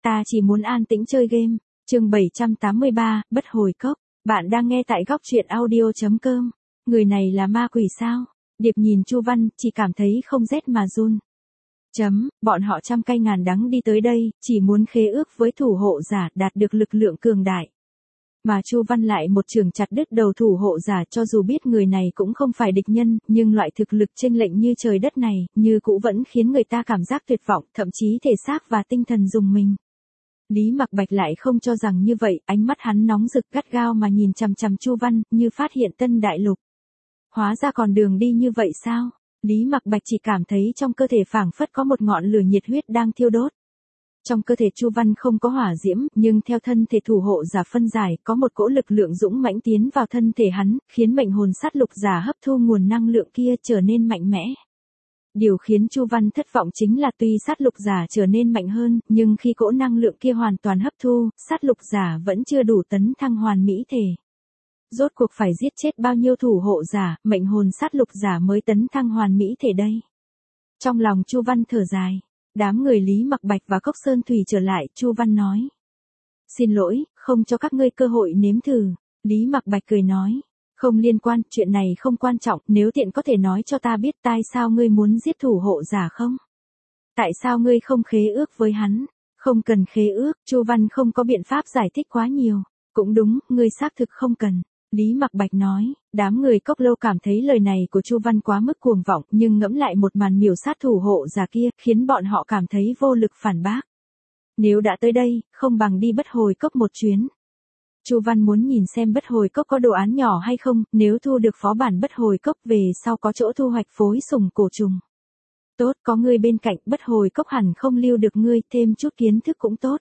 ta chỉ muốn an tĩnh chơi game. Chương 783, bất hồi cốc. Bạn đang nghe tại góc truyện audio.com. Người này là ma quỷ sao? Điệp nhìn Chu Văn, chỉ cảm thấy không rét mà run. Bọn họ trăm cay ngàn đắng đi tới đây, chỉ muốn khế ước với thủ hộ giả đạt được lực lượng cường đại. Mà Chu Văn lại một trường chặt đứt đầu thủ hộ giả, cho dù biết người này cũng không phải địch nhân, nhưng loại thực lực chênh lệch như trời đất này, như cũ vẫn khiến người ta cảm giác tuyệt vọng, thậm chí thể xác và tinh thần rùng mình. Lý Mặc Bạch lại không cho rằng như vậy, ánh mắt hắn nóng rực gắt gao mà nhìn chằm chằm Chu Văn, như phát hiện tân đại lục. Hóa ra còn đường đi như vậy sao? Lý Mặc Bạch chỉ cảm thấy trong cơ thể phảng phất có một ngọn lửa nhiệt huyết đang thiêu đốt. Trong cơ thể Chu Văn không có hỏa diễm, nhưng theo thân thể thủ hộ giả phân giải, có một cỗ lực lượng dũng mãnh tiến vào thân thể hắn, khiến mệnh hồn sát lục giả hấp thu nguồn năng lượng kia trở nên mạnh mẽ. Điều khiến Chu Văn thất vọng chính là tuy sát lục giả trở nên mạnh hơn, nhưng khi cỗ năng lượng kia hoàn toàn hấp thu, sát lục giả vẫn chưa đủ tấn thăng hoàn mỹ thể. Rốt cuộc phải giết chết bao nhiêu thủ hộ giả, mệnh hồn sát lục giả mới tấn thăng hoàn mỹ thể đây? Trong lòng Chu Văn thở dài. Đám người Lý Mặc Bạch và Cốc Sơn Thủy trở lại, Chu Văn nói. Xin lỗi, không cho các ngươi cơ hội nếm thử. Lý Mặc Bạch cười nói. Không liên quan, chuyện này không quan trọng, nếu tiện có thể nói cho ta biết tại sao ngươi muốn giết thủ hộ giả không? Tại sao ngươi không khế ước với hắn? Không cần khế ước, Chu Văn không có biện pháp giải thích quá nhiều. Cũng đúng, ngươi xác thực không cần. Lý Mặc Bạch nói, đám người Cốc Lâu cảm thấy lời này của Chu Văn quá mức cuồng vọng, nhưng ngẫm lại một màn miểu sát thủ hộ giả kia, khiến bọn họ cảm thấy vô lực phản bác. Nếu đã tới đây, không bằng đi bất hồi cốc một chuyến. Chu Văn muốn nhìn xem bất hồi cốc có đồ án nhỏ hay không, nếu thu được phó bản bất hồi cốc về sau có chỗ thu hoạch phối sùng cổ trùng. Tốt, có ngươi bên cạnh, bất hồi cốc hẳn không lưu được ngươi, thêm chút kiến thức cũng tốt.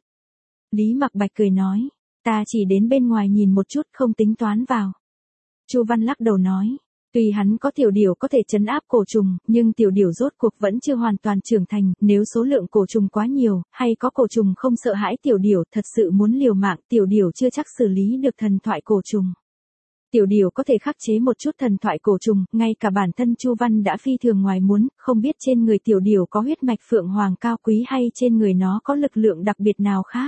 Lý Mặc Bạch cười nói. Ta chỉ đến bên ngoài nhìn một chút, không tính toán vào. Chu Văn lắc đầu nói, tuy hắn có tiểu điểu có thể trấn áp cổ trùng, nhưng tiểu điểu rốt cuộc vẫn chưa hoàn toàn trưởng thành, nếu số lượng cổ trùng quá nhiều, hay có cổ trùng không sợ hãi tiểu điểu, thật sự muốn liều mạng, tiểu điểu chưa chắc xử lý được thần thoại cổ trùng. Tiểu điểu có thể khắc chế một chút thần thoại cổ trùng, ngay cả bản thân Chu Văn đã phi thường ngoài muốn, không biết trên người tiểu điểu có huyết mạch phượng hoàng cao quý hay trên người nó có lực lượng đặc biệt nào khác.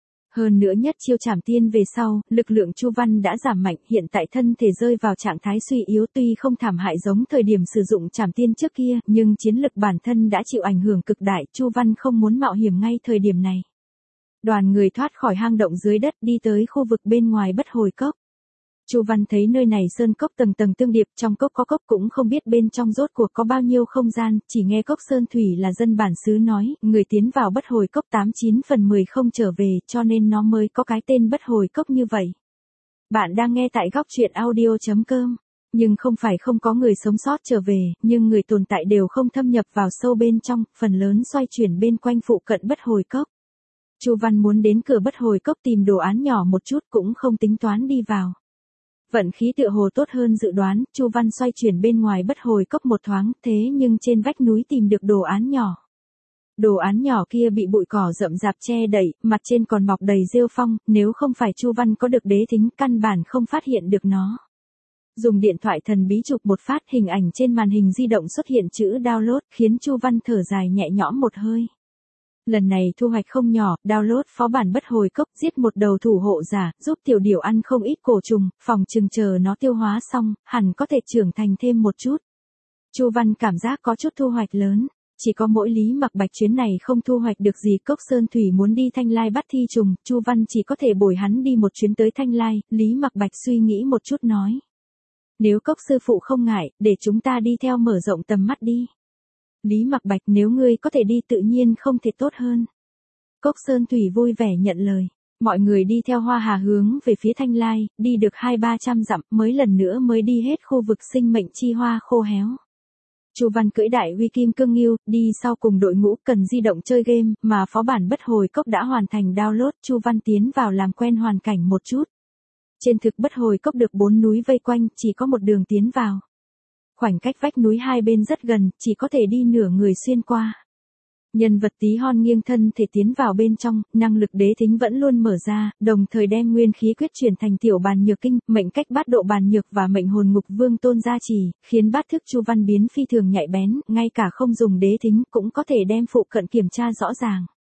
Hơn nữa nhất chiêu trảm tiên về sau, lực lượng Chu Văn đã giảm mạnh, hiện tại thân thể rơi vào trạng thái suy yếu, tuy không thảm hại giống thời điểm sử dụng trảm tiên trước kia, nhưng chiến lực bản thân đã chịu ảnh hưởng cực đại, Chu Văn không muốn mạo hiểm ngay thời điểm này. Đoàn người thoát khỏi hang động dưới đất đi tới khu vực bên ngoài bất hồi cốc. Chu Văn thấy nơi này sơn cốc tầng tầng tương điệp, trong cốc có cốc cũng không biết bên trong rốt cuộc có bao nhiêu không gian, chỉ nghe Cốc Sơn Thủy là dân bản xứ nói, người tiến vào bất hồi cốc 89 phần 10 không trở về, cho nên nó mới có cái tên bất hồi cốc như vậy. Bạn đang nghe tại góc truyện audio.com, nhưng không phải không có người sống sót trở về, nhưng người tồn tại đều không thâm nhập vào sâu bên trong, phần lớn xoay chuyển bên quanh phụ cận bất hồi cốc. Chu Văn muốn đến cửa bất hồi cốc tìm đồ án nhỏ một chút cũng không tính toán đi vào. Vận khí tựa hồ tốt hơn dự đoán, Chu Văn xoay chuyển bên ngoài bất hồi cốc một thoáng, thế nhưng trên vách núi tìm được đồ án nhỏ. Đồ án nhỏ kia bị bụi cỏ rậm rạp che đậy, mặt trên còn mọc đầy rêu phong, nếu không phải Chu Văn có được đế thính căn bản không phát hiện được nó. Dùng điện thoại thần bí chụp một phát, hình ảnh trên màn hình di động xuất hiện chữ download, khiến Chu Văn thở dài nhẹ nhõm một hơi. Lần này thu hoạch không nhỏ, download phó bản bất hồi cốc, giết một đầu thủ hộ giả, giúp tiểu điểu ăn không ít cổ trùng, phòng chừng chờ nó tiêu hóa xong, hẳn có thể trưởng thành thêm một chút. Chu Văn cảm giác có chút thu hoạch lớn, chỉ có mỗi Lý Mặc Bạch chuyến này không thu hoạch được gì. Cốc Sơn Thủy muốn đi Thanh Lai bắt thi trùng, Chu Văn chỉ có thể bồi hắn đi một chuyến tới Thanh Lai. Lý Mặc Bạch suy nghĩ một chút nói. Nếu Cốc sư phụ không ngại, để chúng ta đi theo mở rộng tầm mắt đi. Lý Mặc Bạch, nếu ngươi có thể đi tự nhiên không thể tốt hơn. Cốc Sơn Thủy vui vẻ nhận lời. Mọi người đi theo Hoa Hà hướng về phía Thanh Lai, đi được 200-300 dặm mới lần nữa mới đi hết khu vực sinh mệnh chi hoa khô héo. Chu Văn cưỡi đại uy kim cương ngưu, đi sau cùng đội ngũ cần di động chơi game, mà phó bản bất hồi cốc đã hoàn thành download, Chu Văn tiến vào làm quen hoàn cảnh một chút. Trên thực bất hồi cốc được 4 núi vây quanh, chỉ có một đường tiến vào. Khoảnh cách vách núi hai bên rất gần, chỉ có thể đi nửa người xuyên qua. Nhân vật tí hon nghiêng thân thể tiến vào bên trong, năng lực đế thính vẫn luôn mở ra, đồng thời đem nguyên khí quyết chuyển thành tiểu bàn nhược kinh, mệnh cách bát độ bàn nhược và mệnh hồn ngục vương tôn gia trì, khiến bát thức Chu Văn biến phi thường nhạy bén, ngay cả không dùng đế thính cũng có thể đem phụ cận kiểm tra rõ ràng.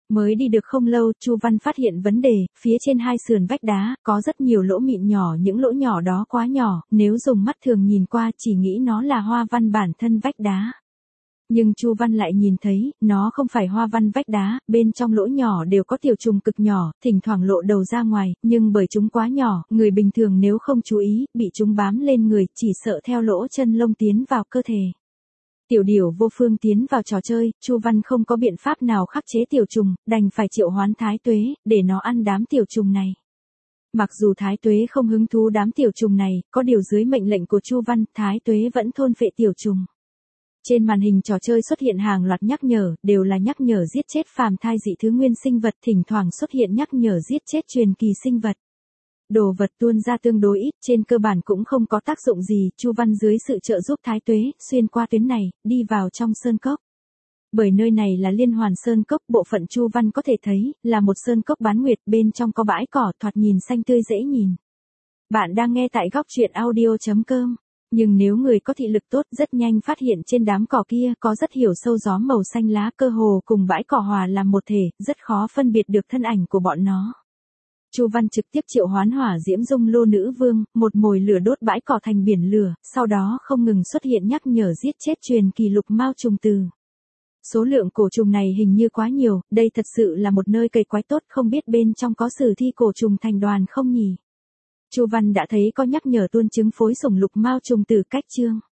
Mới đi được không lâu, Chu Văn phát hiện vấn đề, phía trên hai sườn vách đá, có rất nhiều lỗ mịn nhỏ, những lỗ nhỏ đó quá nhỏ, nếu dùng mắt thường nhìn qua chỉ nghĩ nó là hoa văn bản thân vách đá. Nhưng Chu Văn lại nhìn thấy, nó không phải hoa văn vách đá, bên trong lỗ nhỏ đều có tiểu trùng cực nhỏ, thỉnh thoảng lộ đầu ra ngoài, nhưng bởi chúng quá nhỏ, người bình thường nếu không chú ý, bị chúng bám lên người, chỉ sợ theo lỗ chân lông tiến vào cơ thể. Tiểu điểu vô phương tiến vào trò chơi, Chu Văn không có biện pháp nào khắc chế tiểu trùng, đành phải triệu hoán Thái Tuế, để nó ăn đám tiểu trùng này. Mặc dù Thái Tuế không hứng thú đám tiểu trùng này, có điều dưới mệnh lệnh của Chu Văn, Thái Tuế vẫn thôn phệ tiểu trùng. Trên màn hình trò chơi xuất hiện hàng loạt nhắc nhở, đều là nhắc nhở giết chết phàm thai dị thứ nguyên sinh vật, thỉnh thoảng xuất hiện nhắc nhở giết chết truyền kỳ sinh vật. Đồ vật tuôn ra tương đối ít, trên cơ bản cũng không có tác dụng gì, Chu Văn dưới sự trợ giúp Thái Tuế, xuyên qua tuyến này, đi vào trong sơn cốc. Bởi nơi này là Liên Hoàn Sơn Cốc, bộ phận Chu Văn có thể thấy, là một sơn cốc bán nguyệt, bên trong có bãi cỏ thoạt nhìn xanh tươi dễ nhìn. Bạn đang nghe tại góc truyện audio.com. Nhưng nếu người có thị lực tốt rất nhanh phát hiện trên đám cỏ kia có rất hiểu sâu gió màu xanh lá cơ hồ cùng bãi cỏ hòa làm một thể, rất khó phân biệt được thân ảnh của bọn nó. Chu Văn trực tiếp triệu hoán hỏa diễm dung lô nữ vương, một mồi lửa đốt bãi cỏ thành biển lửa, sau đó không ngừng xuất hiện nhắc nhở giết chết truyền kỳ lục mao trùng từ. Số lượng cổ trùng này hình như quá nhiều, đây thật sự là một nơi cày quái tốt, không biết bên trong có sử thi cổ trùng thành đoàn không nhỉ? Chu Văn đã thấy có nhắc nhở tuôn trứng phối sủng lục mao trùng từ cách chương.